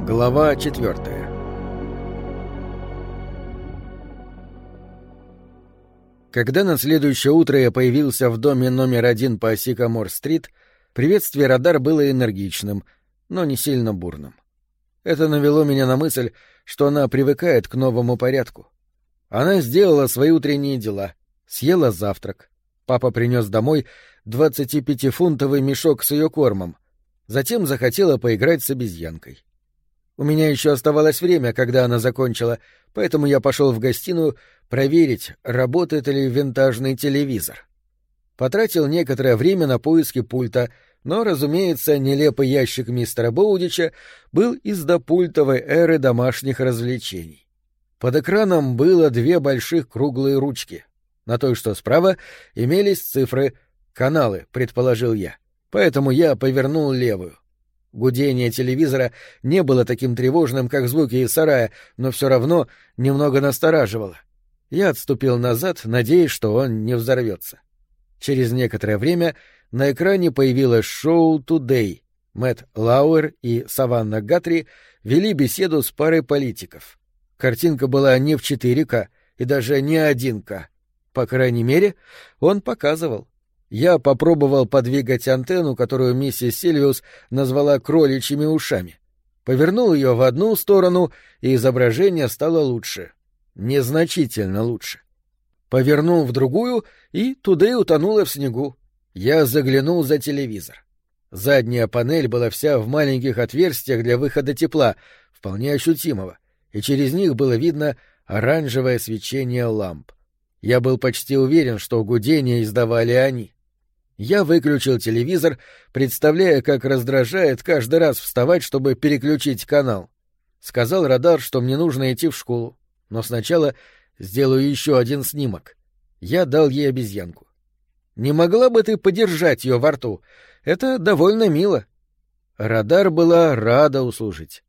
Глава 4. Когда на следующее утро я появился в доме номер 1 по Сикамор-стрит, приветствие Радар было энергичным, но не сильно бурным. Это навело меня на мысль, что она привыкает к новому порядку. Она сделала свои утренние дела, съела завтрак. Папа принес домой 25-фунтовый мешок с ее кормом. Затем захотела поиграть с обезьянкой. У меня еще оставалось время, когда она закончила, поэтому я пошел в гостиную проверить, работает ли винтажный телевизор. Потратил некоторое время на поиски пульта, но, разумеется, нелепый ящик мистера Боудича был из допультовой эры домашних развлечений. Под экраном было 2 больших круглые ручки. На той, что справа, имелись цифры «каналы», предположил я, поэтому я повернул левую. Гудение телевизора не было таким тревожным, как звуки из сарая, но все равно немного настораживало. Я отступил назад, надеясь, что он не взорвется. Через некоторое время на экране появилось шоу «Тудэй». Мэтт Лауэр и Саванна Гатри вели беседу с парой политиков. Картинка была не в 4К и даже не 1К. По крайней мере, он показывал. Я попробовал подвигать антенну, которую миссис Сильвиус назвала кроличьими ушами. Повернул ее в одну сторону, и изображение стало лучше. Незначительно лучше. Повернул в другую, и туда и утонула в снегу. Я заглянул за телевизор. Задняя панель была вся в маленьких отверстиях для выхода тепла, вполне ощутимого, и через них было видно оранжевое свечение ламп. Я был почти уверен, что гудение издавали они. Я выключил телевизор, представляя, как раздражает каждый раз вставать, чтобы переключить канал. Сказал Радар, что мне нужно идти в школу, но сначала сделаю еще один снимок. Я дал ей обезьянку. «Не могла бы ты подержать ее во рту? Это довольно мило». Радар была рада услужить.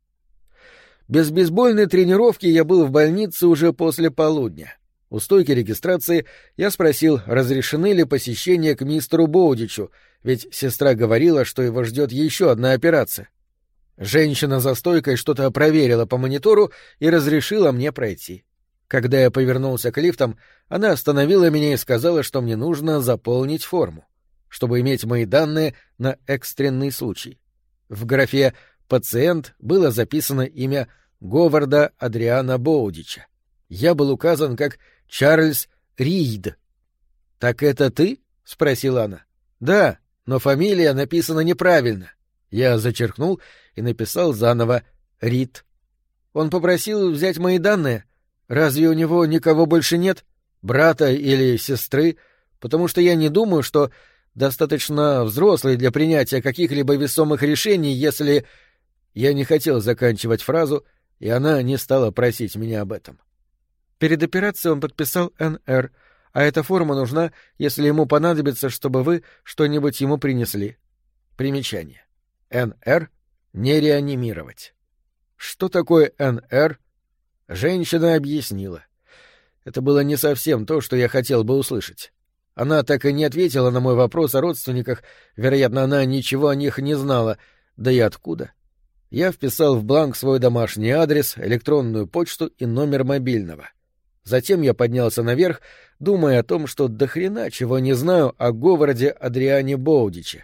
Без бейсбольной тренировки я был в больнице уже после полудня. У стойки регистрации я спросил, разрешены ли посещения к мистеру Боудичу, ведь сестра говорила, что его ждет еще одна операция. Женщина за стойкой что-то проверила по монитору и разрешила мне пройти. Когда я повернулся к лифтам, она остановила меня и сказала, что мне нужно заполнить форму, чтобы иметь мои данные на экстренный случай. В графе «Пациент» было записано имя Говарда Адриана Боудича. Я был указан как Чарльз Рид. «Так это ты?» — спросила она. «Да, но фамилия написана неправильно». Я зачеркнул и написал заново «Рид». Он попросил взять мои данные. Разве у него никого больше нет? Брата или сестры? Потому что я не думаю, что достаточно взрослый для принятия каких-либо весомых решений, если... Я не хотел заканчивать фразу, и она не стала просить меня об этом. Перед операцией он подписал НР, а эта форма нужна, если ему понадобится, чтобы вы что-нибудь ему принесли. Примечание. НР — не реанимировать. Что такое НР? Женщина объяснила. Это было не совсем то, что я хотел бы услышать. Она так и не ответила на мой вопрос о родственниках, вероятно, она ничего о них не знала, да и откуда. Я вписал в бланк свой домашний адрес, электронную почту и номер мобильного. Затем я поднялся наверх, думая о том, что до хрена чего не знаю о Говарде Адриане Боудиче.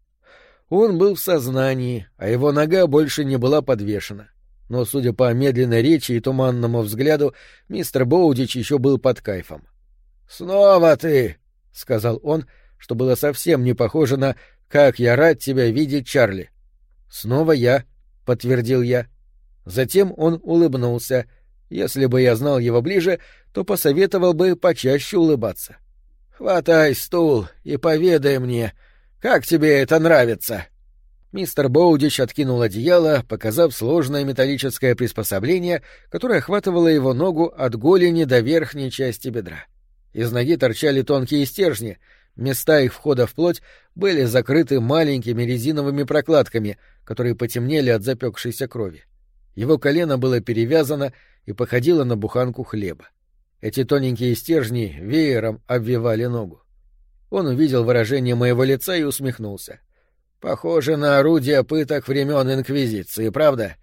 Он был в сознании, а его нога больше не была подвешена. Но, судя по медленной речи и туманному взгляду, мистер Боудич еще был под кайфом. «Снова ты!» — сказал он, что было совсем не похоже на «как я рад тебя видеть, Чарли». «Снова я», — подтвердил я. Затем он улыбнулся. Если бы я знал его ближе, то посоветовал бы почаще улыбаться. «Хватай стул и поведай мне, как тебе это нравится?» Мистер Боудич откинул одеяло, показав сложное металлическое приспособление, которое охватывало его ногу от голени до верхней части бедра. Из ноги торчали тонкие стержни, места их входа в плоть были закрыты маленькими резиновыми прокладками, которые потемнели от запекшейся крови. Его колено было перевязано и походило на буханку хлеба. Эти тоненькие стержни веером обвивали ногу. Он увидел выражение моего лица и усмехнулся. «Похоже на орудие пыток времен Инквизиции, правда?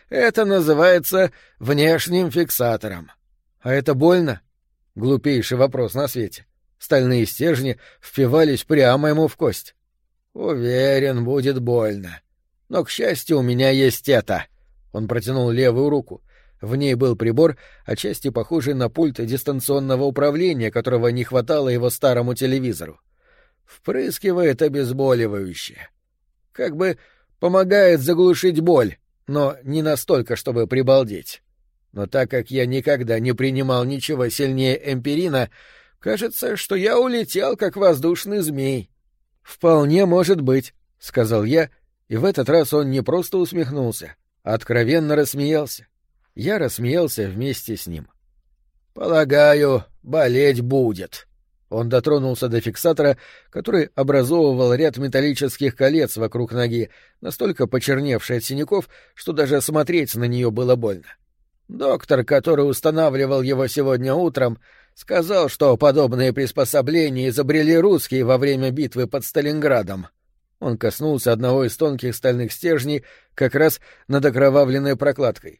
Это называется внешним фиксатором. А это больно? Глупейший вопрос на свете. Стальные стержни впивались прямо ему в кость. Уверен, будет больно. Но, к счастью, у меня есть это. Он протянул левую руку. В ней был прибор, отчасти похожий на пульт дистанционного управления, которого не хватало его старому телевизору. Впрыскивает обезболивающее. Как бы помогает заглушить боль, но не настолько, чтобы прибалдеть. Но так как я никогда не принимал ничего сильнее эмпирина, кажется, что я улетел, как воздушный змей. — Вполне может быть, — сказал я, и в этот раз он не просто усмехнулся, а откровенно рассмеялся. Я рассмеялся вместе с ним. — Полагаю, болеть будет. Он дотронулся до фиксатора, который образовывал ряд металлических колец вокруг ноги, настолько почерневшей от синяков, что даже смотреть на нее было больно. Доктор, который устанавливал его сегодня утром, сказал, что подобные приспособления изобрели русские во время битвы под Сталинградом. Он коснулся одного из тонких стальных стержней как раз над окровавленной прокладкой.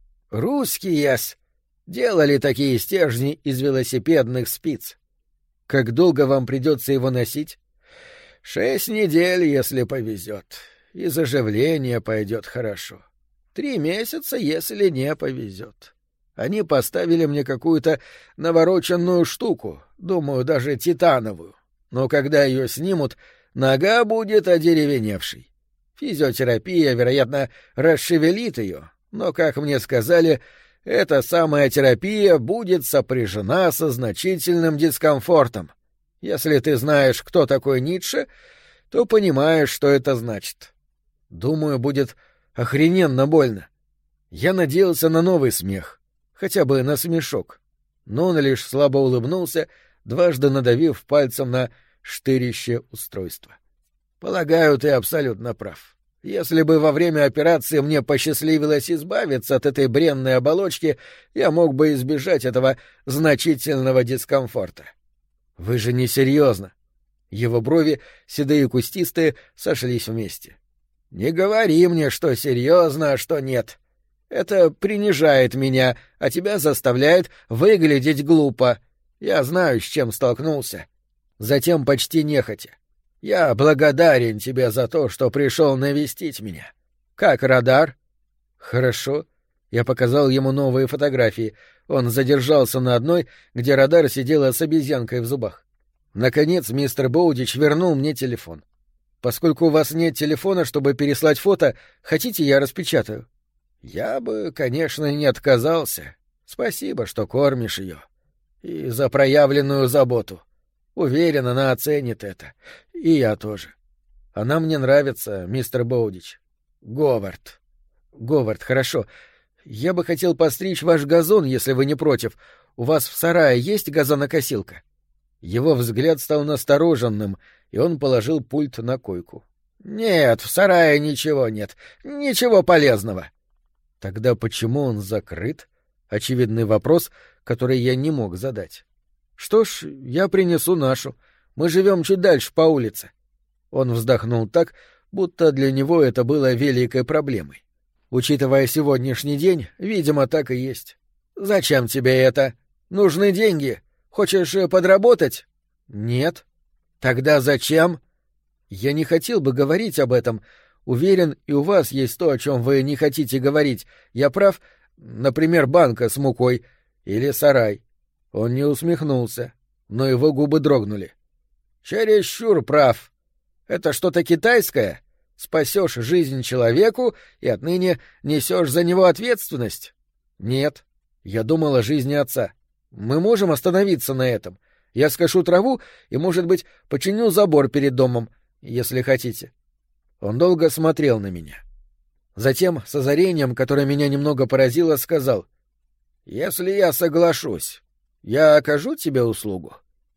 «Русские-с делали такие стержни из велосипедных спиц. Как долго вам придется его носить? 6 недель, если повезет. И заживление пойдет хорошо. 3 месяца, если не повезет. Они поставили мне какую-то навороченную штуку, думаю, даже титановую. Но когда ее снимут, нога будет одеревеневшей. Физиотерапия, вероятно, расшевелит ее, но, как мне сказали, эта самая терапия будет сопряжена со значительным дискомфортом. Если ты знаешь, кто такой Ницше, то понимаешь, что это значит. Думаю, будет охрененно больно. Я надеялся на новый смех, хотя бы на смешок. Но он лишь слабо улыбнулся, дважды надавив пальцем на штырище устройства. Полагаю, ты абсолютно прав. Если бы во время операции мне посчастливилось избавиться от этой бренной оболочки, я мог бы избежать этого значительного дискомфорта. Вы же не серьезно. Его брови, седые и кустистые, сошлись вместе. Не говори мне, что серьезно, а что нет. Это принижает меня, а тебя заставляет выглядеть глупо. Я знаю, с чем столкнулся. Затем почти нехотя. Я благодарен тебе за то, что пришел навестить меня. Как радар? Хорошо. Я показал ему новые фотографии. Он задержался на одной, где радар сидела с обезьянкой в зубах. Наконец мистер Боудич вернул мне телефон. Поскольку у вас нет телефона, чтобы переслать фото, хотите, я распечатаю? Я бы, конечно, не отказался. Спасибо, что кормишь ее. И за проявленную заботу. Уверен, она оценит это. И я тоже. Она мне нравится, мистер Боудич. Говард. Говард, хорошо. Я бы хотел постричь ваш газон, если вы не против. У вас в сарае есть газонокосилка? Его взгляд стал настороженным, и он положил пульт на койку. Нет, в сарае ничего нет. Ничего полезного. Тогда почему он закрыт? Очевидный вопрос, который я не мог задать. Что ж, я принесу нашу. Мы живем чуть дальше по улице. Он вздохнул так, будто для него это было великой проблемой. Учитывая сегодняшний день, видимо, так и есть. Зачем тебе это? Нужны деньги. Хочешь подработать? Нет. Тогда зачем? Я не хотел бы говорить об этом. Уверен, и у вас есть то, о чем вы не хотите говорить. Я прав? Например, банка с мукой или сарай. Он не усмехнулся, но его губы дрогнули. Чересчур прав. Это что-то китайское? Спасешь жизнь человеку и отныне несешь за него ответственность? Нет. Я думал о жизни отца. Мы можем остановиться на этом. Я скошу траву и, может быть, починю забор перед домом, если хотите. Он долго смотрел на меня. Затем, с озарением, которое меня немного поразило, сказал: «Если я соглашусь, я окажу тебе услугу?»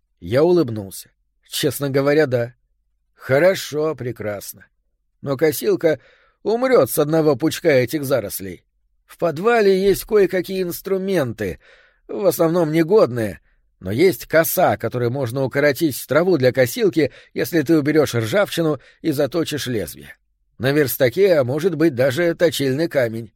Я улыбнулся. Честно говоря, да. Хорошо, прекрасно. Но косилка умрет с одного пучка этих зарослей. В подвале есть кое-какие инструменты, в основном негодные, но есть коса, которой можно укоротить траву для косилки, если ты уберешь ржавчину и заточишь лезвие. На верстаке может быть даже точильный камень.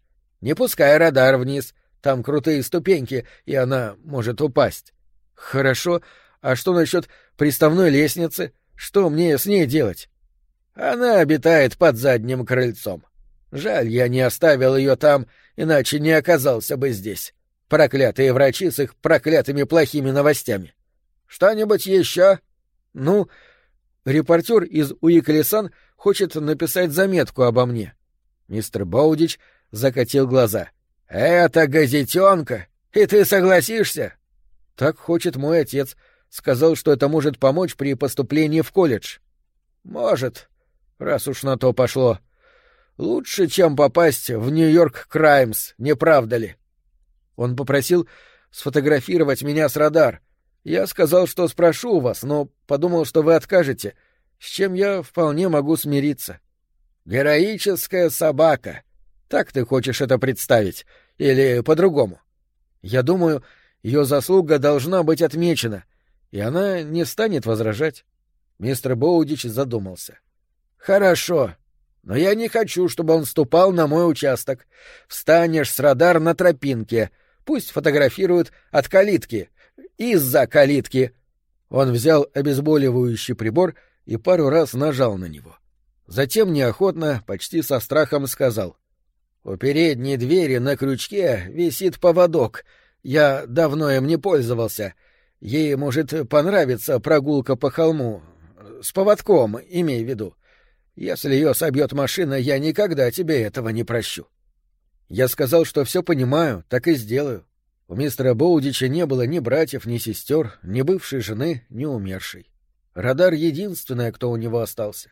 Не пускай радар вниз, там крутые ступеньки, и она может упасть. Хорошо, а что насчет приставной лестницы? Что мне с ней делать? Она обитает под задним крыльцом. Жаль, я не оставил ее там, иначе не оказался бы здесь. Проклятые врачи с их проклятыми плохими новостями. Что-нибудь еще? Ну, репортер из Уикли-Сан хочет написать заметку обо мне. Мистер Боудич закатил глаза. Это газетенка? И ты согласишься? Так хочет мой отец. Сказал, что это может помочь при поступлении в колледж. Может, раз уж на то пошло. Лучше, чем попасть в Нью-Йорк Краймс, не правда ли? Он попросил сфотографировать меня с радар. Я сказал, что спрошу у вас, но подумал, что вы откажете, с чем я вполне могу смириться. Героическая собака. Так ты хочешь это представить? Или по-другому? Я думаю, ее заслуга должна быть отмечена, и она не станет возражать. Мистер Боудич задумался. Хорошо, но я не хочу, чтобы он ступал на мой участок. Встанешь с радар на тропинке, пусть фотографируют от калитки, из-за калитки. Он взял обезболивающий прибор и пару раз нажал на него. Затем неохотно, почти со страхом сказал: «У передней двери на крючке висит поводок. Я давно им не пользовался. Ей может понравиться прогулка по холму. С поводком, имей в виду. Если ее собьет машина, я никогда тебе этого не прощу». Я сказал, что все понимаю, так и сделаю. У мистера Боудича не было ни братьев, ни сестер, ни бывшей жены, ни умершей. Радар — единственная, кто у него остался.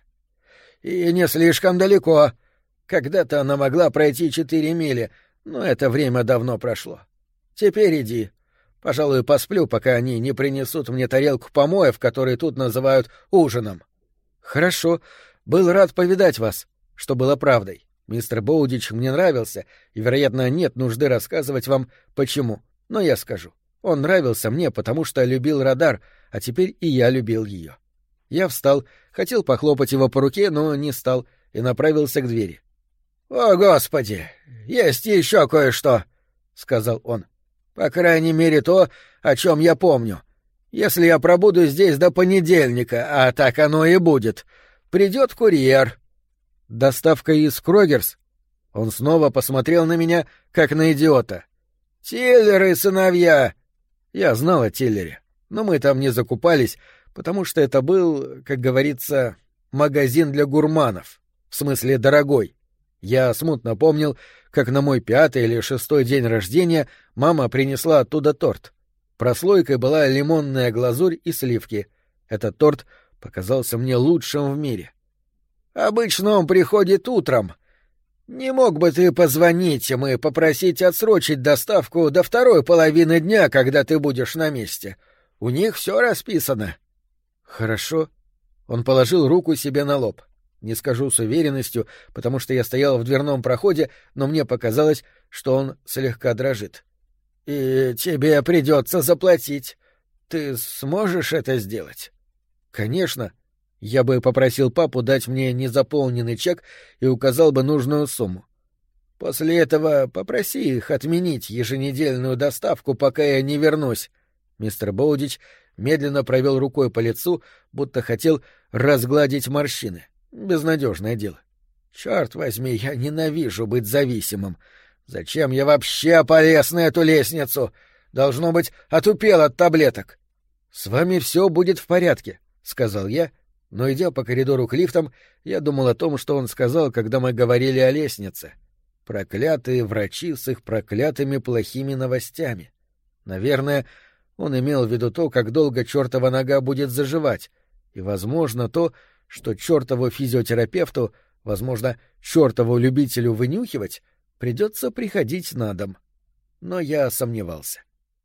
И не слишком далеко. Когда-то она могла пройти 4 мили, но это время давно прошло. Теперь иди. Пожалуй, посплю, пока они не принесут мне тарелку помоев, которые тут называют ужином. Хорошо. Был рад повидать вас, что было правдой. Мистер Боудич мне нравился, и, вероятно, нет нужды рассказывать вам, почему. Но я скажу. Он нравился мне, потому что любил радар, а теперь и я любил ее. Я встал, хотел похлопать его по руке, но не стал, и направился к двери. — О, Господи! Есть еще кое-что! — сказал он. — По крайней мере, то, о чем я помню. Если я пробуду здесь до понедельника, а так оно и будет, придет курьер. — Доставка из Крогерс? Он снова посмотрел на меня, как на идиота. — Тиллер и сыновья! Я знал о Тиллере, но мы там не закупались, потому что это был, как говорится, магазин для гурманов, в смысле дорогой. Я смутно помнил, как на мой 5-й или 6-й день рождения мама принесла оттуда торт. Прослойкой была лимонная глазурь и сливки. Этот торт показался мне лучшим в мире. Обычно он приходит утром. Не мог бы ты позвонить им и попросить отсрочить доставку до второй половины дня, когда ты будешь на месте? У них все расписано. Хорошо. Он положил руку себе на лоб. Не скажу с уверенностью, потому что я стоял в дверном проходе, но мне показалось, что он слегка дрожит. — И тебе придется заплатить. Ты сможешь это сделать? — Конечно. Я бы попросил папу дать мне незаполненный чек и указал бы нужную сумму. После этого попроси их отменить еженедельную доставку, пока я не вернусь. Мистер Боудич медленно провел рукой по лицу, будто хотел разгладить морщины. Безнадежное дело. Черт возьми, я ненавижу быть зависимым. Зачем я вообще полез на эту лестницу? Должно быть, отупел от таблеток. — С вами все будет в порядке, — сказал я, но, идя по коридору к лифтам, я думал о том, что он сказал, когда мы говорили о лестнице. Проклятые врачи с их проклятыми плохими новостями. Наверное, он имел в виду то, как долго чертова нога будет заживать, и, возможно, то, что чертову физиотерапевту, возможно, чертову любителю вынюхивать, придется приходить на дом. Но я сомневался.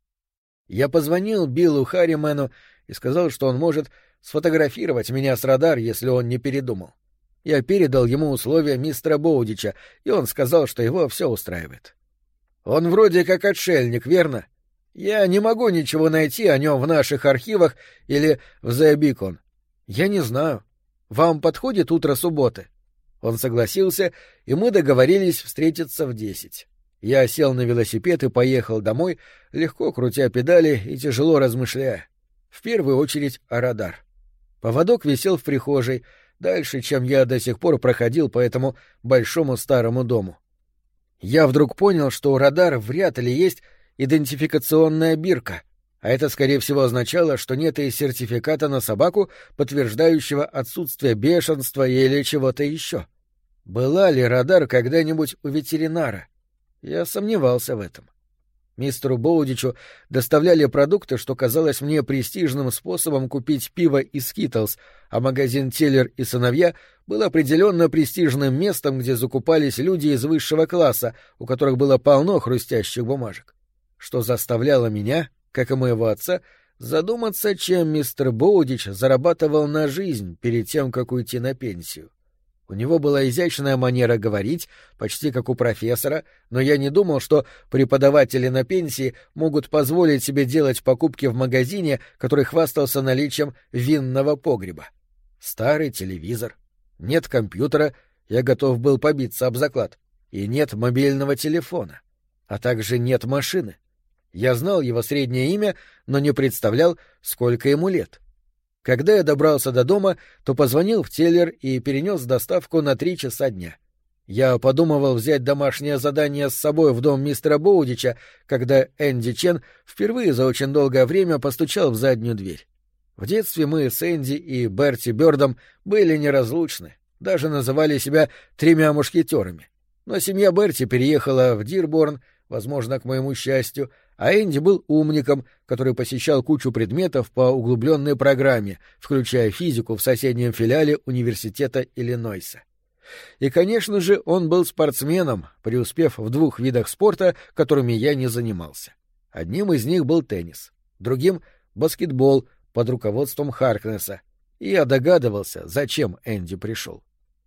Я позвонил Биллу Харримену и сказал, что он может сфотографировать меня с радар, если он не передумал. Я передал ему условия мистера Боудича, и он сказал, что его все устраивает. Он вроде как отшельник, верно? Я не могу ничего найти о нем в наших архивах или в The Beacon. Я не знаю. Вам подходит утро субботы? Он согласился, и мы договорились встретиться в 10. Я сел на велосипед и поехал домой, легко крутя педали и тяжело размышляя. В первую очередь о радар. Поводок висел в прихожей, дальше, чем я до сих пор проходил по этому большому старому дому. Я вдруг понял, что у радар вряд ли есть идентификационная бирка, а это, скорее всего, означало, что нет и сертификата на собаку, подтверждающего отсутствие бешенства или чего-то еще. Была ли радар когда-нибудь у ветеринара? Я сомневался в этом. Мистеру Боудичу доставляли продукты, что казалось мне престижным способом купить пиво и скитлс, а магазин «Теллер и сыновья» был определенно престижным местом, где закупались люди из высшего класса, у которых было полно хрустящих бумажек. Что заставляло меня, как и моего отца, задуматься, чем мистер Боудич зарабатывал на жизнь перед тем, как уйти на пенсию. У него была изящная манера говорить, почти как у профессора, но я не думал, что преподаватели на пенсии могут позволить себе делать покупки в магазине, который хвастался наличием винного погреба. Старый телевизор. Нет компьютера, я готов был побиться об заклад. И нет мобильного телефона. А также нет машины. Я знал его среднее имя, но не представлял, сколько ему лет. Когда я добрался до дома, то позвонил в Теллер и перенес доставку на 3 часа дня. Я подумывал взять домашнее задание с собой в дом мистера Боудича, когда Энди Чен впервые за очень долгое время постучал в заднюю дверь. В детстве мы с Энди и Берти Бёрдом были неразлучны, даже называли себя 3 мушкетерами. Но семья Берти переехала в Дирборн, возможно, к моему счастью, а Энди был умником, который посещал кучу предметов по углубленной программе, включая физику в соседнем филиале университета Иллинойса. И, конечно же, он был спортсменом, преуспев в 2 видах спорта, которыми я не занимался. Одним из них был теннис, другим — баскетбол под руководством Харкнесса, и я догадывался, зачем Энди пришел.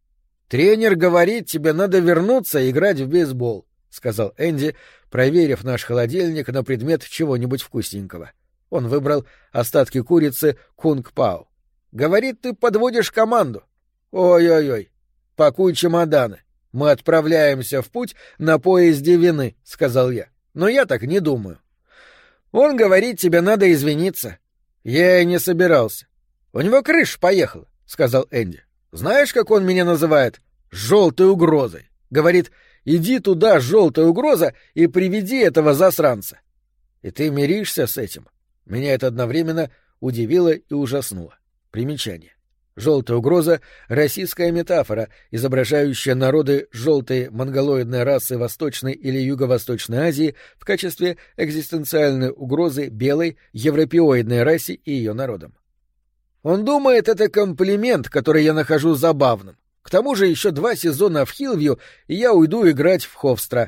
«Тренер говорит, тебе надо вернуться и играть в бейсбол», — сказал Энди, проверив наш холодильник на предмет чего-нибудь вкусненького. Он выбрал остатки курицы кунг-пау. «Говорит, ты подводишь команду. Ой-ой-ой, пакуй чемоданы. Мы отправляемся в путь на поезде вины», — сказал я. «Но я так не думаю». «Он говорит, тебе надо извиниться». «Я и не собирался». «У него крыша поехала», — сказал Энди. «Знаешь, как он меня называет? Желтой угрозой. Говорит, иди туда, желтая угроза, и приведи этого засранца». И ты миришься с этим? Меня это одновременно удивило и ужаснуло. Примечание. Желтая угроза — российская метафора, изображающая народы желтой монголоидной расы Восточной или Юго-Восточной Азии в качестве экзистенциальной угрозы белой европеоидной расе и ее народам. Он думает, это комплимент, который я нахожу забавным. К тому же еще 2 сезона в Хиллвью, и я уйду играть в Ховстра.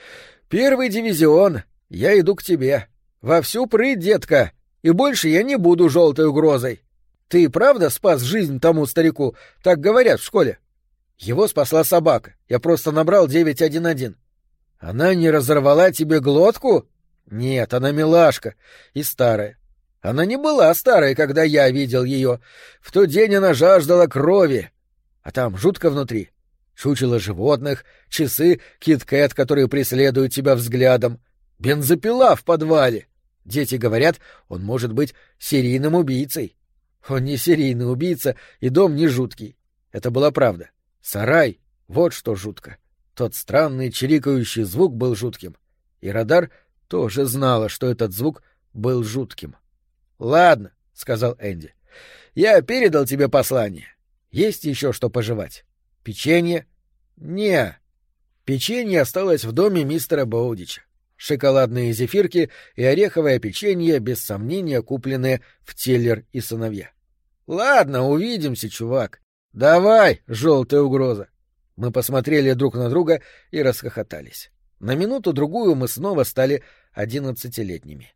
1-й дивизион. Я иду к тебе. Во всю прыть, детка. И больше я не буду желтой угрозой. Ты правда спас жизнь тому старику? Так говорят в школе. Его спасла собака. Я просто набрал 911. Она не разорвала тебе глотку? Нет, она милашка. И старая. Она не была старой, когда я видел ее. В тот день она жаждала крови. А там жутко внутри. Чучело животных, часы, кит-кэт, которые преследуют тебя взглядом. Бензопила в подвале. Дети говорят, он может быть серийным убийцей. Он не серийный убийца, и дом не жуткий. Это была правда. Сарай — вот что жутко. Тот странный чирикающий звук был жутким. И радар тоже знала, что этот звук был жутким. — Ладно, — сказал Энди. — Я передал тебе послание. Есть еще что пожевать? Печенье? Не. Печенье осталось в доме мистера Боудича. Шоколадные зефирки и ореховое печенье, без сомнения, купленные в Теллер и сыновья. Ладно, увидимся, чувак. Давай, желтая угроза. Мы посмотрели друг на друга и расхохотались. На минуту-другую мы снова стали 11-летними.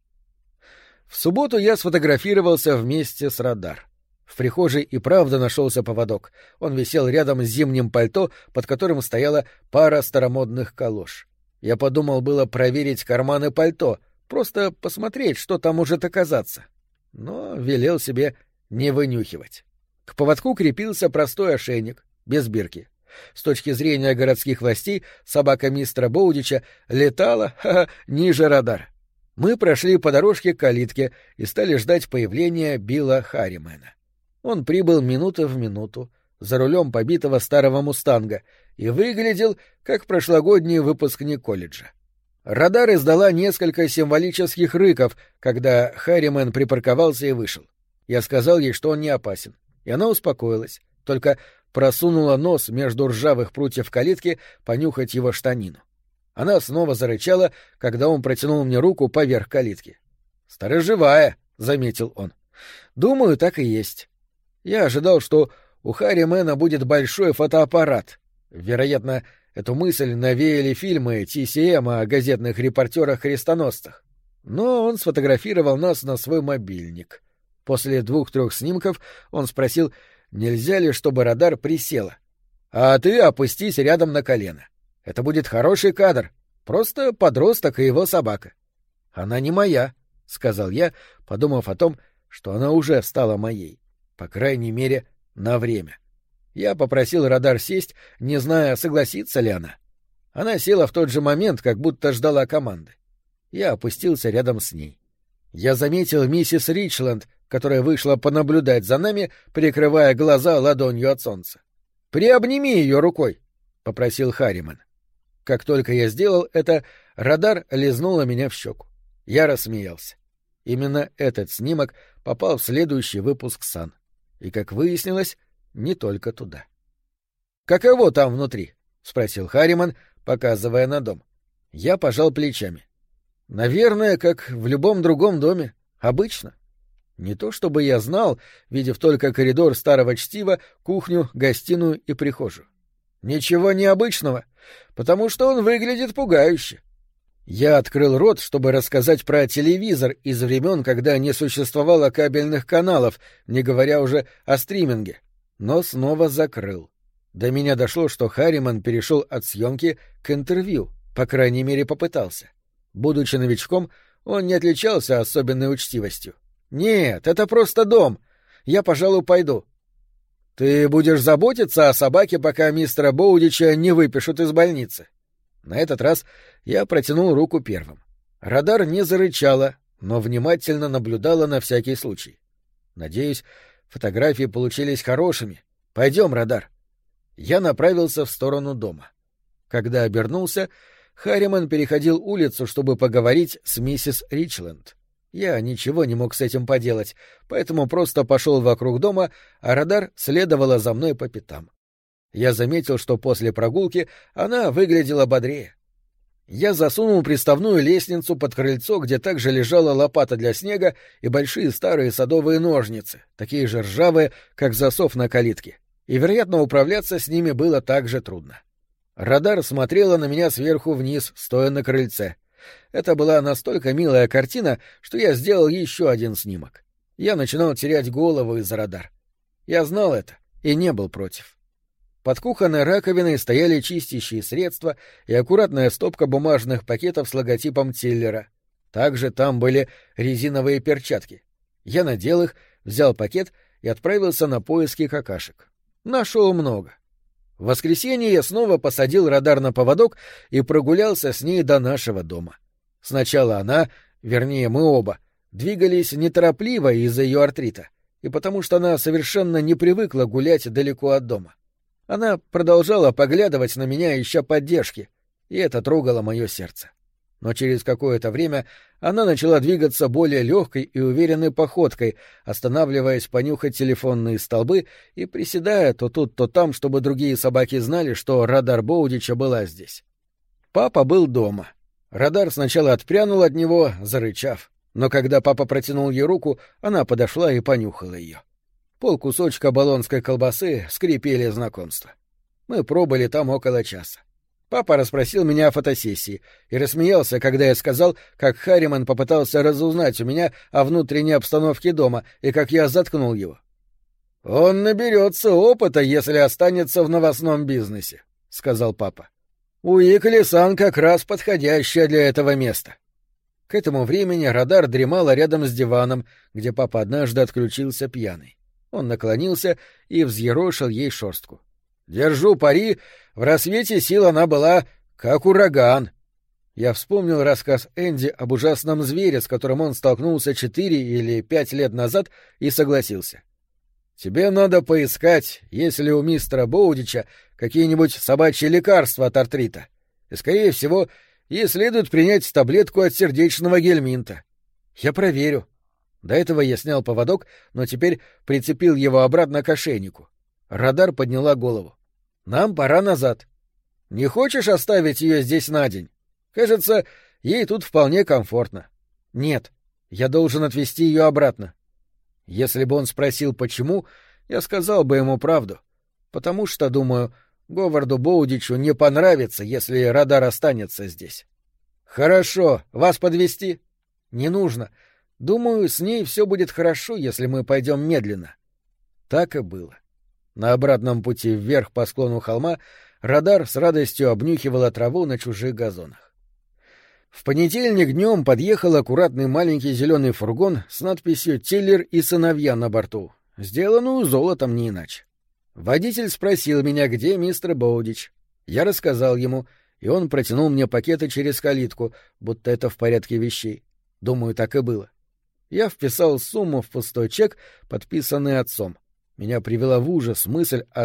В субботу я сфотографировался вместе с радар. В прихожей и правда нашелся поводок. Он висел рядом с зимним пальто, под которым стояла пара старомодных калош. Я подумал было проверить карманы пальто, просто посмотреть, что там может оказаться. Но велел себе не вынюхивать. К поводку крепился простой ошейник, без бирки. С точки зрения городских властей, собака мистера Боудича летала ниже радара. Мы прошли по дорожке к калитке и стали ждать появления Билла Харримена. Он прибыл минута в минуту, за рулем побитого старого «Мустанга», и выглядел как прошлогодний выпускник колледжа. Радар издала несколько символических рыков, когда Харримен припарковался и вышел. Я сказал ей, что он не опасен, и она успокоилась, только просунула нос между ржавых прутьев калитки понюхать его штанину. Она снова зарычала, когда он протянул мне руку поверх калитки. «Сторожевая», — заметил он. «Думаю, так и есть». Я ожидал, что у Харримена будет большой фотоаппарат. Вероятно, эту мысль навеяли фильмы TCM о газетных репортерах-крестоносцах. Но он сфотографировал нас на свой мобильник. После 2-3 снимков он спросил, нельзя ли, чтобы радар присела. «А ты опустись рядом на колено. Это будет хороший кадр. Просто подросток и его собака». «Она не моя», — сказал я, подумав о том, что она уже стала моей. По крайней мере, на время. Я попросил радар сесть, не зная, согласится ли она. Она села в тот же момент, как будто ждала команды. Я опустился рядом с ней. Я заметил миссис Ричленд, которая вышла понаблюдать за нами, прикрывая глаза ладонью от солнца. «Приобними ее рукой», — попросил Харриман. Как только я сделал это, радар лизнула меня в щеку. Я рассмеялся. Именно этот снимок попал в следующий выпуск «Сан». И, как выяснилось, не только туда. «Каково там внутри?» — спросил Харриман, показывая на дом. Я пожал плечами. «Наверное, как в любом другом доме. Обычно. Не то чтобы я знал, видев только коридор старого чтива, кухню, гостиную и прихожую. Ничего необычного, потому что он выглядит пугающе». Я открыл рот, чтобы рассказать про телевизор из времен, когда не существовало кабельных каналов, не говоря уже о стриминге, но снова закрыл. До меня дошло, что Харриман перешел от съемки к интервью, по крайней мере, попытался. Будучи новичком, он не отличался особенной учтивостью. «Нет, это просто дом. Я, пожалуй, пойду». «Ты будешь заботиться о собаке, пока мистера Боудича не выпишут из больницы?» На этот раз я протянул руку первым. Радар не зарычала, но внимательно наблюдала на всякий случай. «Надеюсь, фотографии получились хорошими. Пойдем, радар». Я направился в сторону дома. Когда обернулся, Харриман переходил улицу, чтобы поговорить с миссис Ричленд. Я ничего не мог с этим поделать, поэтому просто пошел вокруг дома, а радар следовала за мной по пятам. Я заметил, что после прогулки она выглядела бодрее. Я засунул приставную лестницу под крыльцо, где также лежала лопата для снега и большие старые садовые ножницы, такие же ржавые, как засов на калитке, и, вероятно, управляться с ними было так же трудно. Радар смотрела на меня сверху вниз, стоя на крыльце. Это была настолько милая картина, что я сделал еще один снимок. Я начинал терять голову из-за радар. Я знал это и не был против. Под кухонной раковиной стояли чистящие средства и аккуратная стопка бумажных пакетов с логотипом Тиллера. Также там были резиновые перчатки. Я надел их, взял пакет и отправился на поиски какашек. Нашел много. В воскресенье я снова посадил радар на поводок и прогулялся с ней до нашего дома. Сначала она, вернее мы оба, двигались неторопливо из-за ее артрита, и потому что она совершенно не привыкла гулять далеко от дома. Она продолжала поглядывать на меня, ища поддержки, и это трогало мое сердце. Но через какое-то время она начала двигаться более легкой и уверенной походкой, останавливаясь понюхать телефонные столбы и приседая то тут, то там, чтобы другие собаки знали, что радар Боудича была здесь. Папа был дома. Радар сначала отпрянул от него, зарычав, но когда папа протянул ей руку, она подошла и понюхала ее. Полкусочка болонской колбасы скрепили знакомство. Мы пробыли там около часа. Папа расспросил меня о фотосессии и рассмеялся, когда я сказал, как Харриман попытался разузнать у меня о внутренней обстановке дома и как я заткнул его. «Он наберется опыта, если останется в новостном бизнесе», — сказал папа. «Уикли-сан как раз подходящее для этого места». К этому времени радар дремала рядом с диваном, где папа однажды отключился пьяный. Он наклонился и взъерошил ей шерстку. Держу пари, в рассвете сил она была как ураган. Я вспомнил рассказ Энди об ужасном звере, с которым он столкнулся 4 или 5 лет назад, и согласился. Тебе надо поискать, есть ли у мистера Боудича какие-нибудь собачьи лекарства от артрита. И, скорее всего, ей следует принять таблетку от сердечного гельминта. Я проверю. До этого я снял поводок, но теперь прицепил его обратно к ошейнику. Радар подняла голову. Нам пора назад. Не хочешь оставить ее здесь на день? Кажется, ей тут вполне комфортно. Нет, я должен отвезти ее обратно. Если бы он спросил, почему, я сказал бы ему правду. Потому что, думаю, Говарду Боудичу не понравится, если Радар останется здесь. Хорошо, вас подвезти? Не нужно. Думаю, с ней все будет хорошо, если мы пойдем медленно. Так и было. На обратном пути вверх по склону холма Радар с радостью обнюхивала траву на чужих газонах. В понедельник днем подъехал аккуратный маленький зеленый фургон с надписью «Тиллер и сыновья» на борту, сделанную золотом не иначе. Водитель спросил меня, где мистер Боудич. Я рассказал ему, и он протянул мне пакеты через калитку, будто это в порядке вещей. Думаю, так и было. Я вписал сумму в пустой чек, подписанный отцом. Меня привела в ужас мысль о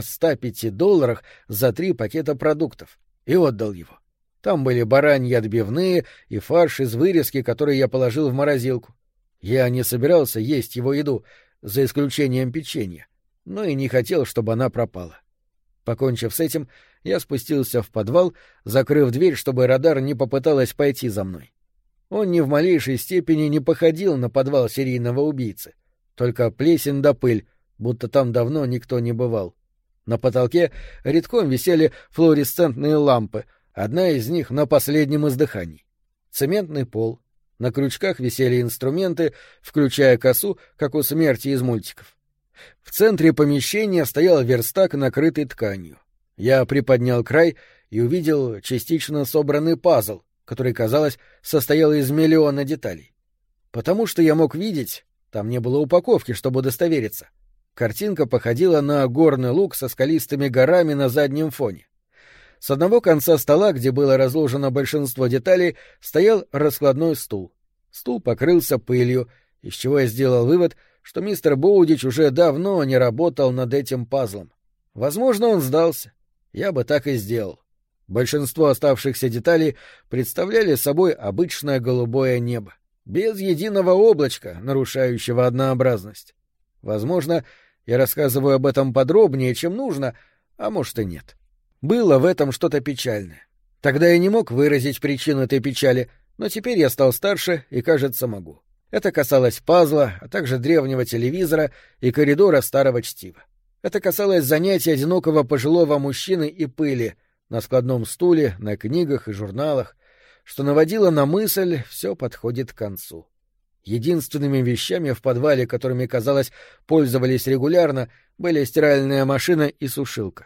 $105 за 3 пакета продуктов, и отдал его. Там были бараньи отбивные и фарш из вырезки, который я положил в морозилку. Я не собирался есть его еду, за исключением печенья, но и не хотел, чтобы она пропала. Покончив с этим, я спустился в подвал, закрыв дверь, чтобы Радар не попыталась пойти за мной. Он ни в малейшей степени не походил на подвал серийного убийцы, только плесень да пыль, будто там давно никто не бывал. На потолке редком висели флуоресцентные лампы, одна из них на последнем издыхании. Цементный пол. На крючках висели инструменты, включая косу, как у Смерти из мультиков. В центре помещения стоял верстак, накрытый тканью. Я приподнял край и увидел частично собранный пазл, который, казалось, состоял из миллиона деталей. Потому что я мог видеть, там не было упаковки, чтобы удостовериться. Картинка походила на горный луг со скалистыми горами на заднем фоне. С одного конца стола, где было разложено большинство деталей, стоял раскладной стул. Стул покрылся пылью, из чего я сделал вывод, что мистер Боудич уже давно не работал над этим пазлом. Возможно, он сдался. Я бы так и сделал. Большинство оставшихся деталей представляли собой обычное голубое небо, без единого облачка, нарушающего однообразность. Возможно, я рассказываю об этом подробнее, чем нужно, а может и нет. Было в этом что-то печальное. Тогда я не мог выразить причину этой печали, но теперь я стал старше и, кажется, могу. Это касалось пазла, а также древнего телевизора и коридора старого чтива. Это касалось занятий одинокого пожилого мужчины и пыли на складном стуле, на книгах и журналах, что наводило на мысль, все подходит к концу. Единственными вещами в подвале, которыми, казалось, пользовались регулярно, были стиральная машина и сушилка.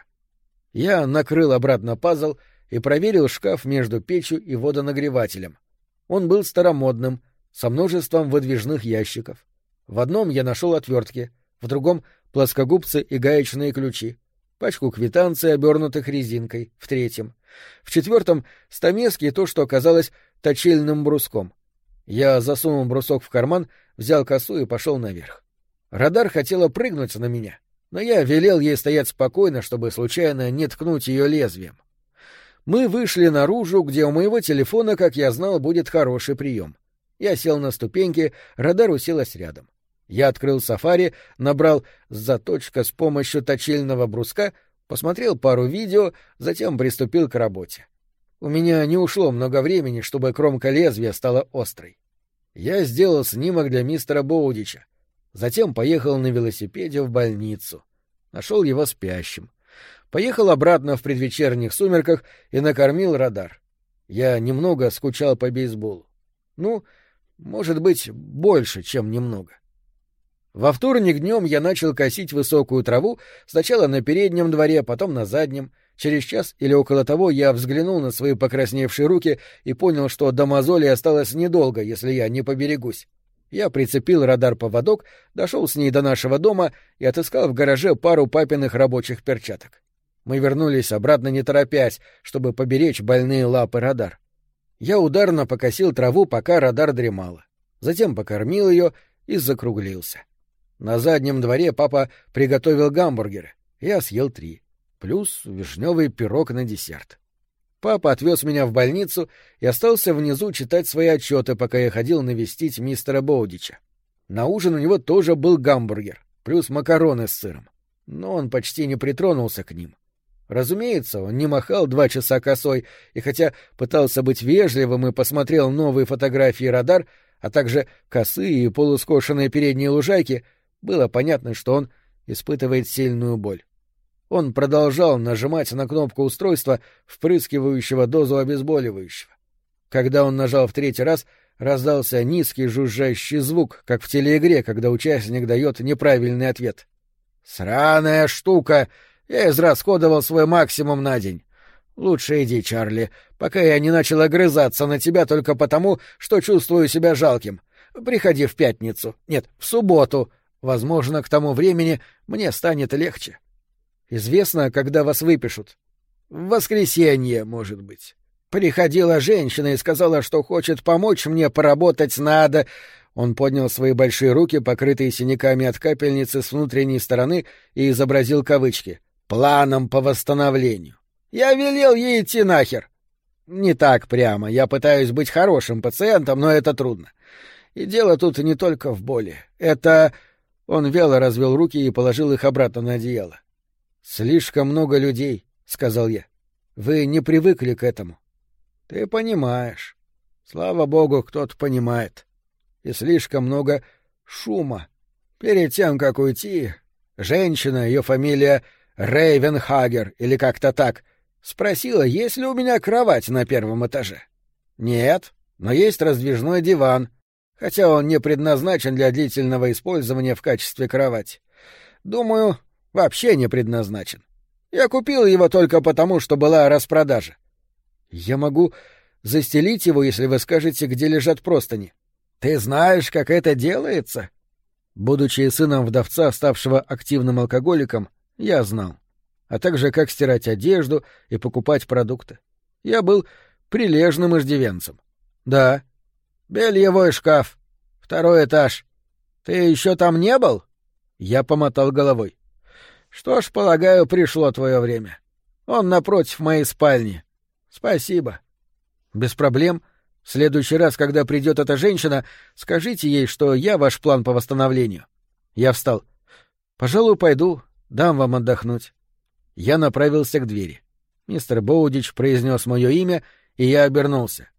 Я накрыл обратно пазл и проверил шкаф между печью и водонагревателем. Он был старомодным, со множеством выдвижных ящиков. В одном я нашел отвертки, в другом — плоскогубцы и гаечные ключи, пачку квитанций, обернутых резинкой, в третьем. В четвертом — стамески и то, что оказалось точильным бруском. Я засунул брусок в карман, взял косу и пошел наверх. Радар хотела прыгнуть на меня, но я велел ей стоять спокойно, чтобы случайно не ткнуть ее лезвием. Мы вышли наружу, где у моего телефона, как я знал, будет хороший прием. Я сел на ступеньки, Радар уселась рядом. Я открыл Safari, набрал «заточка» с помощью точильного бруска, посмотрел пару видео, затем приступил к работе. У меня не ушло много времени, чтобы кромка лезвия стала острой. Я сделал снимок для мистера Боудича. Затем поехал на велосипеде в больницу. Нашел его спящим. Поехал обратно в предвечерних сумерках и накормил Радар. Я немного скучал по бейсболу. Ну, может быть, больше, чем немного. Во вторник днем я начал косить высокую траву, сначала на переднем дворе, потом на заднем. Через час или около того я взглянул на свои покрасневшие руки и понял, что до мозоли осталось недолго, если я не поберегусь. Я прицепил радар-поводок, дошел с ней до нашего дома и отыскал в гараже пару папиных рабочих перчаток. Мы вернулись обратно не торопясь, чтобы поберечь больные лапы радар. Я ударно покосил траву, пока радар дремала. Затем покормил ее и закруглился. На заднем дворе папа приготовил гамбургеры. Я съел 3. Плюс вишневый пирог на десерт. Папа отвез меня в больницу и остался внизу читать свои отчеты, пока я ходил навестить мистера Боудича. На ужин у него тоже был гамбургер, плюс макароны с сыром. Но он почти не притронулся к ним. Разумеется, он не махал 2 часа косой, и хотя пытался быть вежливым и посмотрел новые фотографии радар, а также косые и полускошенные передние лужайки, было понятно, что он испытывает сильную боль. Он продолжал нажимать на кнопку устройства, впрыскивающего дозу обезболивающего. Когда он нажал в 3-й раз, раздался низкий жужжащий звук, как в телеигре, когда участник дает неправильный ответ. «Сраная штука! Я израсходовал свой максимум на день. Лучше иди, Чарли, пока я не начал огрызаться на тебя только потому, что чувствую себя жалким. Приходи в пятницу. Нет, в субботу. Возможно, к тому времени мне станет легче. Известно, когда вас выпишут? В воскресенье, может быть. Приходила женщина и сказала, что хочет помочь мне поработать надо. Он поднял свои большие руки, покрытые синяками от капельницы с внутренней стороны, и изобразил кавычки. «Планом по восстановлению». Я велел ей идти нахер. Не так прямо. Я пытаюсь быть хорошим пациентом, но это трудно. И дело тут не только в боли. Это... Он вяло развел руки и положил их обратно на одеяло. «Слишком много людей», — сказал я. «Вы не привыкли к этому». «Ты понимаешь. Слава богу, кто-то понимает. И слишком много шума. Перед тем, как уйти, женщина, ее фамилия Рейвенхагер или как-то так, спросила, есть ли у меня кровать на 1-м этаже. Нет, но есть раздвижной диван, хотя он не предназначен для длительного использования в качестве кровати. Думаю, вообще не предназначен. Я купил его только потому, что была распродажа. Я могу застелить его, если вы скажете, где лежат простыни. Ты знаешь, как это делается? Будучи сыном вдовца, ставшего активным алкоголиком, я знал. А также как стирать одежду и покупать продукты. Я был прилежным иждивенцем. Да. Бельевой шкаф. 2-й этаж. Ты еще там не был? Я помотал головой. Что ж, полагаю, пришло твое время. Он напротив моей спальни. Спасибо. Без проблем. В следующий раз, когда придет эта женщина, скажите ей, что я ваш план по восстановлению. Я встал. Пожалуй, пойду. Дам вам отдохнуть. Я направился к двери. Мистер Боудич произнес мое имя, и я обернулся.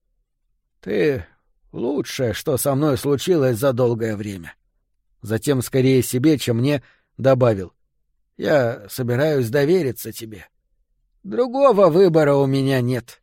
— Ты лучшее, что со мной случилось за долгое время. Затем, скорее себе, чем мне, добавил. — Я собираюсь довериться тебе. Другого выбора у меня нет.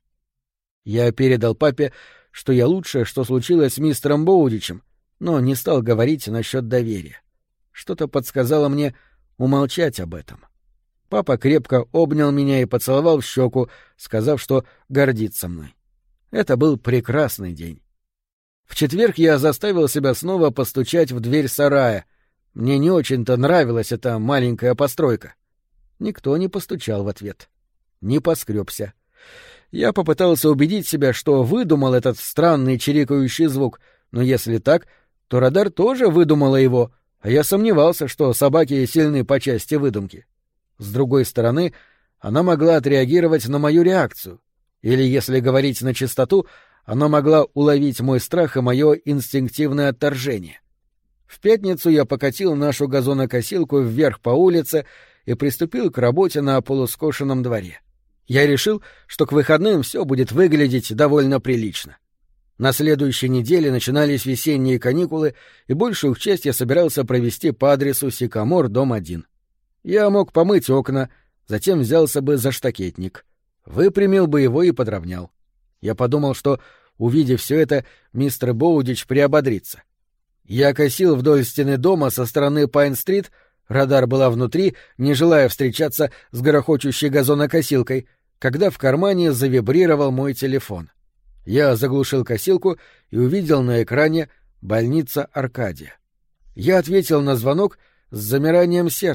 Я передал папе, что я лучшее, что случилось с мистером Боудичем, но не стал говорить насчет доверия. Что-то подсказало мне умолчать об этом. Папа крепко обнял меня и поцеловал в щеку, сказав, что гордится мной. Это был прекрасный день. В четверг я заставил себя снова постучать в дверь сарая. Мне не очень-то нравилась эта маленькая постройка. Никто не постучал в ответ. Не поскребся. Я попытался убедить себя, что выдумал этот странный чирикающий звук, но если так, то радар тоже выдумала его, а я сомневался, что собаки сильны по части выдумки. С другой стороны, она могла отреагировать на мою реакцию. Или, если говорить на чистоту, она могла уловить мой страх и мое инстинктивное отторжение. В пятницу я покатил нашу газонокосилку вверх по улице и приступил к работе на полускошенном дворе. Я решил, что к выходным все будет выглядеть довольно прилично. На следующей неделе начинались весенние каникулы, и большую их часть я собирался провести по адресу Сикамор, дом 1. Я мог помыть окна, затем взялся бы за штакетник, выпрямил бы его и подровнял. Я подумал, что, увидев все это, мистер Боудич приободрится. Я косил вдоль стены дома со стороны Пайн-стрит, радар была внутри, не желая встречаться с грохочущей газонокосилкой, когда в кармане завибрировал мой телефон. Я заглушил косилку и увидел на экране «Больница Аркадия». Я ответил на звонок с замиранием сердца,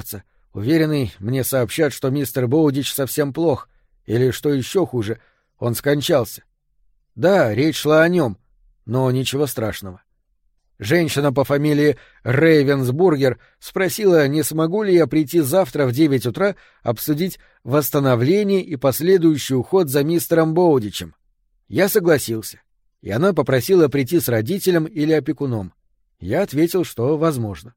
Уверенный, мне сообщат, что мистер Боудич совсем плох, или, что еще хуже, он скончался. Да, речь шла о нем, но ничего страшного. Женщина по фамилии Рейвенсбургер спросила, не смогу ли я прийти завтра в 9 утра обсудить восстановление и последующий уход за мистером Боудичем. Я согласился, и она попросила прийти с родителем или опекуном. Я ответил, что возможно.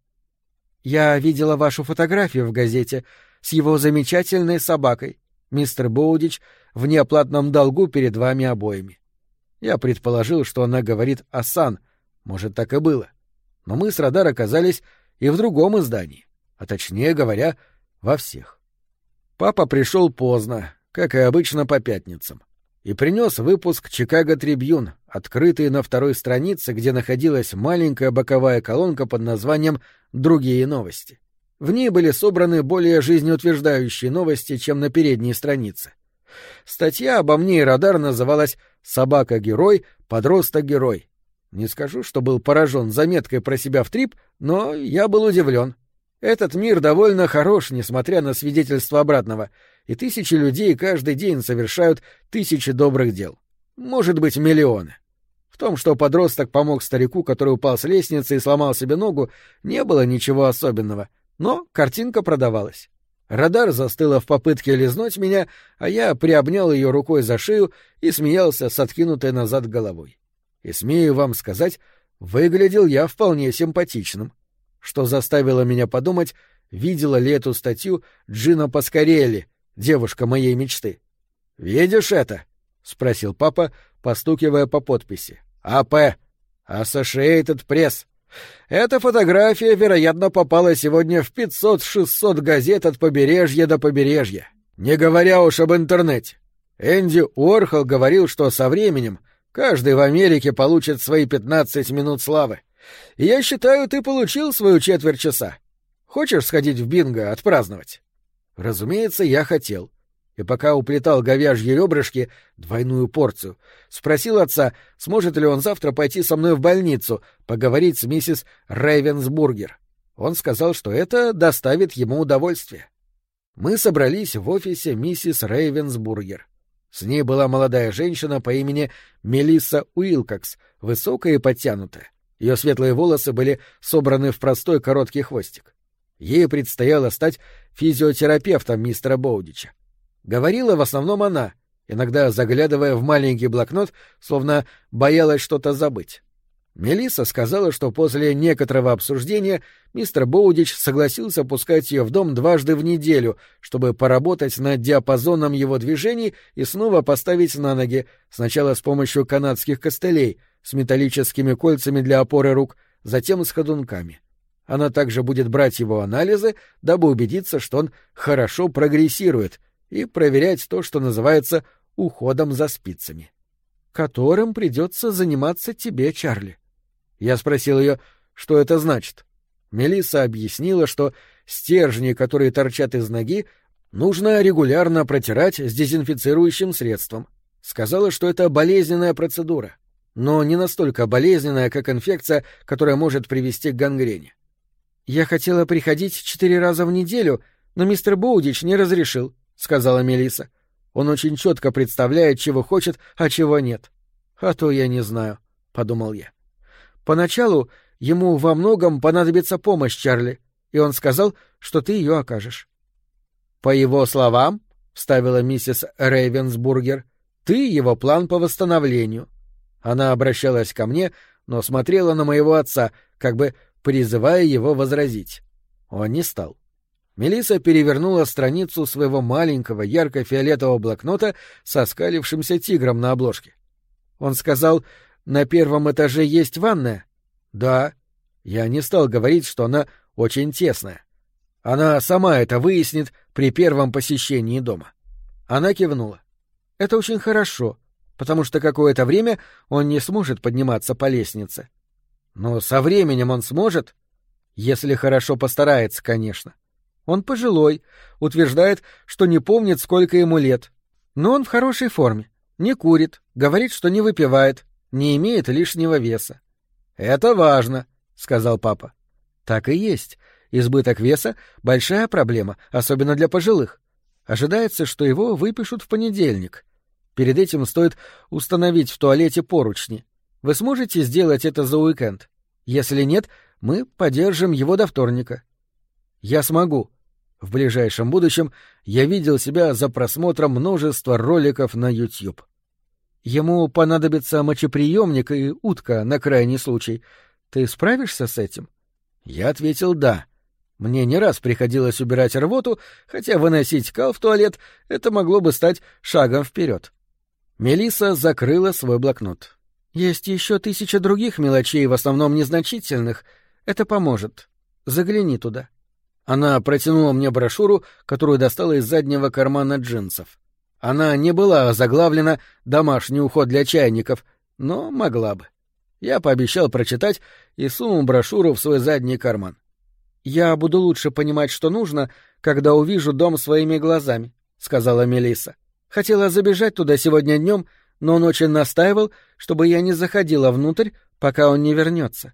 «Я видела вашу фотографию в газете с его замечательной собакой. Мистер Боудич в неоплатном долгу перед вами обоими». Я предположил, что она говорит о Сан, может, так и было. Но мы с Радар оказались и в другом издании, а точнее говоря, во всех. Папа пришел поздно, как и обычно по пятницам, и принес выпуск «Чикаго Трибьюн», открытый на второй странице, где находилась маленькая боковая колонка под названием «Другие новости». В ней были собраны более жизнеутверждающие новости, чем на передней странице. Статья обо мне и Радар называлась «Собака-герой, подросток-герой». Не скажу, что был поражен заметкой про себя в трип, но я был удивлен. Этот мир довольно хорош, несмотря на свидетельство обратного, и тысячи людей каждый день совершают тысячи добрых дел. Может быть, миллионы. В том, что подросток помог старику, который упал с лестницы и сломал себе ногу, не было ничего особенного, но картинка продавалась. Радар застыла в попытке лизнуть меня, а я приобнял ее рукой за шею и смеялся с откинутой назад головой. И, смею вам сказать, выглядел я вполне симпатичным, что заставило меня подумать, видела ли эту статью Джина Паскарелли, девушка моей мечты. «Видишь это?» — спросил папа, постукивая по подписи. «АП. Associated Press. Эта фотография, вероятно, попала сегодня в 500-600 газет от побережья до побережья. Не говоря уж об интернете. Энди Уорхол говорил, что со временем каждый в Америке получит свои 15 минут славы. И я считаю, ты получил свою четверть часа. Хочешь сходить в бинго, отпраздновать?» Разумеется, я хотел. И пока уплетал говяжьи ребрышки, двойную порцию, спросил отца, сможет ли он завтра пойти со мной в больницу, поговорить с миссис Рейвенсбургер. Он сказал, что это доставит ему удовольствие. Мы собрались в офисе миссис Рейвенсбургер. С ней была молодая женщина по имени Мелисса Уилкокс, высокая и подтянутая. Ее светлые волосы были собраны в простой короткий хвостик. Ей предстояло стать физиотерапевтом мистера Боудича. Говорила в основном она, иногда заглядывая в маленький блокнот, словно боялась что-то забыть. Мелисса сказала, что после некоторого обсуждения мистер Боудич согласился пускать ее в дом дважды в неделю, чтобы поработать над диапазоном его движений и снова поставить на ноги, сначала с помощью канадских костылей, с металлическими кольцами для опоры рук, затем с ходунками. Она также будет брать его анализы, дабы убедиться, что он хорошо прогрессирует, и проверять то, что называется уходом за спицами. «Которым придется заниматься тебе, Чарли». Я спросил ее, что это значит. Мелисса объяснила, что стержни, которые торчат из ноги, нужно регулярно протирать с дезинфицирующим средством. Сказала, что это болезненная процедура, но не настолько болезненная, как инфекция, которая может привести к гангрене. «Я хотела приходить 4 раза в неделю, но мистер Боудич не разрешил», — сказала Мелисса. «Он очень четко представляет, чего хочет, а чего нет». «А то я не знаю», — подумал я. «Поначалу ему во многом понадобится помощь, Чарли, и он сказал, что ты ее окажешь». «По его словам, — вставила миссис Рейвенсбургер, — ты его план по восстановлению». Она обращалась ко мне, но смотрела на моего отца, как бы призывая его возразить. Он не стал. Мелисса перевернула страницу своего маленького ярко-фиолетового блокнота со оскалившимся тигром на обложке. Он сказал, на первом этаже есть ванная? Да. Я не стал говорить, что она очень тесная. Она сама это выяснит при первом посещении дома. Она кивнула. Это очень хорошо, потому что какое-то время он не сможет подниматься по лестнице. Но со временем он сможет, если хорошо постарается, конечно. Он пожилой, утверждает, что не помнит, сколько ему лет. Но он в хорошей форме, не курит, говорит, что не выпивает, не имеет лишнего веса. «Это важно», — сказал папа. «Так и есть, Избыток веса — большая проблема, особенно для пожилых. Ожидается, что его выпишут в понедельник. Перед этим стоит установить в туалете поручни. Вы сможете сделать это за уикенд? Если нет, мы подержим его до вторника. Я смогу. В ближайшем будущем я видел себя за просмотром множества роликов на YouTube. Ему понадобится мочеприемник и утка на крайний случай. Ты справишься с этим? Я ответил «да». Мне не раз приходилось убирать рвоту, хотя выносить кал в туалет — это могло бы стать шагом вперед. Мелисса закрыла свой блокнот. Есть еще 1000 других мелочей, в основном незначительных. Это поможет. Загляни туда. Она протянула мне брошюру, которую достала из заднего кармана джинсов. Она не была озаглавлена «Домашний уход для чайников», но могла бы. Я пообещал прочитать и сунул брошюру в свой задний карман. «Я буду лучше понимать, что нужно, когда увижу дом своими глазами», — сказала Мелисса. «Хотела забежать туда сегодня днем, но он очень настаивал, чтобы я не заходила внутрь, пока он не вернется».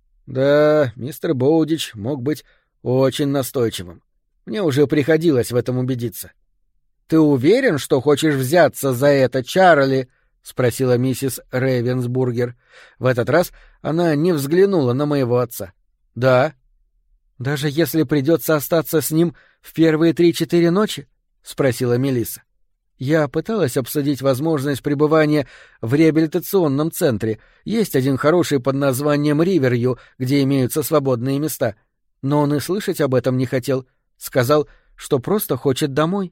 Да, мистер Боудич мог быть очень настойчивым. Мне уже приходилось в этом убедиться. «Ты уверен, что хочешь взяться за это, Чарли?» — спросила миссис Рейвенсбургер. В этот раз она не взглянула на моего отца. «Да». «Даже если придется остаться с ним в первые 3-4 ночи?» — спросила Мелисса. «Я пыталась обсудить возможность пребывания в реабилитационном центре. Есть один хороший под названием Риверью, где имеются свободные места. Но он и слышать об этом не хотел. Сказал, что просто хочет домой».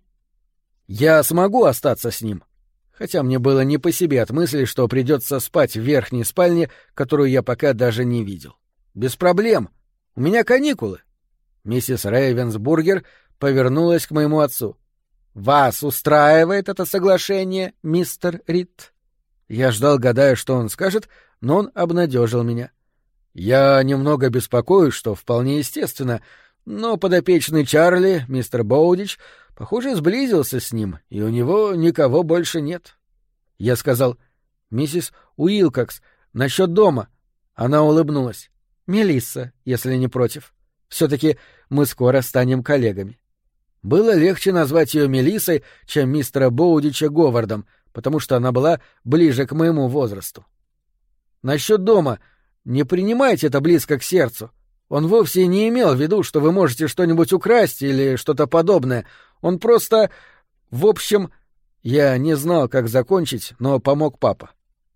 «Я смогу остаться с ним». Хотя мне было не по себе от мысли, что придется спать в верхней спальне, которую я пока даже не видел. «Без проблем. У меня каникулы». Миссис Рейвенсбургер повернулась к моему отцу. «Вас устраивает это соглашение, мистер Рид?» Я ждал, гадая, что он скажет, но он обнадежил меня. «Я немного беспокоюсь, что вполне естественно, но подопечный Чарли, мистер Боудич, похоже, сблизился с ним, и у него никого больше нет». Я сказал: «Миссис Уилкокс, насчет дома». Она улыбнулась. «Мелисса, если не против. Все-таки мы скоро станем коллегами». Было легче назвать ее Мелиссой, чем мистера Боудича Говардом, потому что она была ближе к моему возрасту. «Насчет дома. Не принимайте это близко к сердцу. Он вовсе не имел в виду, что вы можете что-нибудь украсть или что-то подобное. Он просто... В общем, я не знал, как закончить, но помог папа.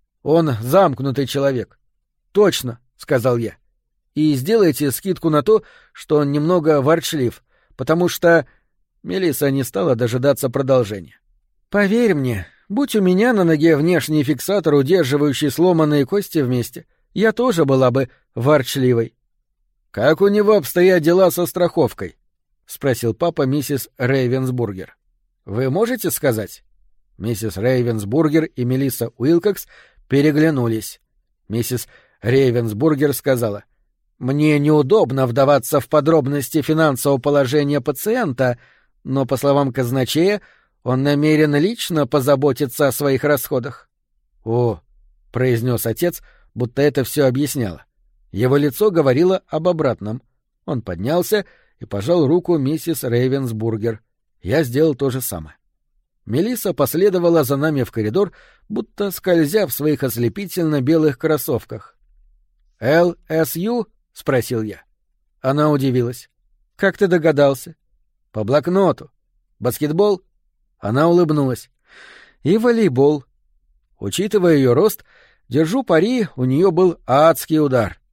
Он замкнутый человек». «Точно», — сказал я. «И сделайте скидку на то, что он немного ворчлив, потому что...» Мелисса не стала дожидаться продолжения. «Поверь мне, будь у меня на ноге внешний фиксатор, удерживающий сломанные кости вместе, я тоже была бы ворчливой». «Как у него обстоят дела со страховкой?» — спросил папа миссис Рейвенсбургер. «Вы можете сказать?» Миссис Рейвенсбургер и Мелисса Уилкокс переглянулись. Миссис Рейвенсбургер сказала: «Мне неудобно вдаваться в подробности финансового положения пациента, но, по словам казначея, он намерен лично позаботиться о своих расходах». «О», — произнес отец, будто это все объясняло. Его лицо говорило об обратном. Он поднялся и пожал руку миссис Рейвенсбургер. Я сделал то же самое. Мелисса последовала за нами в коридор, будто скользя в своих ослепительно белых кроссовках. «ЛСЮ?» — спросил я. Она удивилась. «Как ты догадался?» «По блокноту. Баскетбол?» Она улыбнулась. «И волейбол». Учитывая ее рост, держу пари, у нее был адский удар.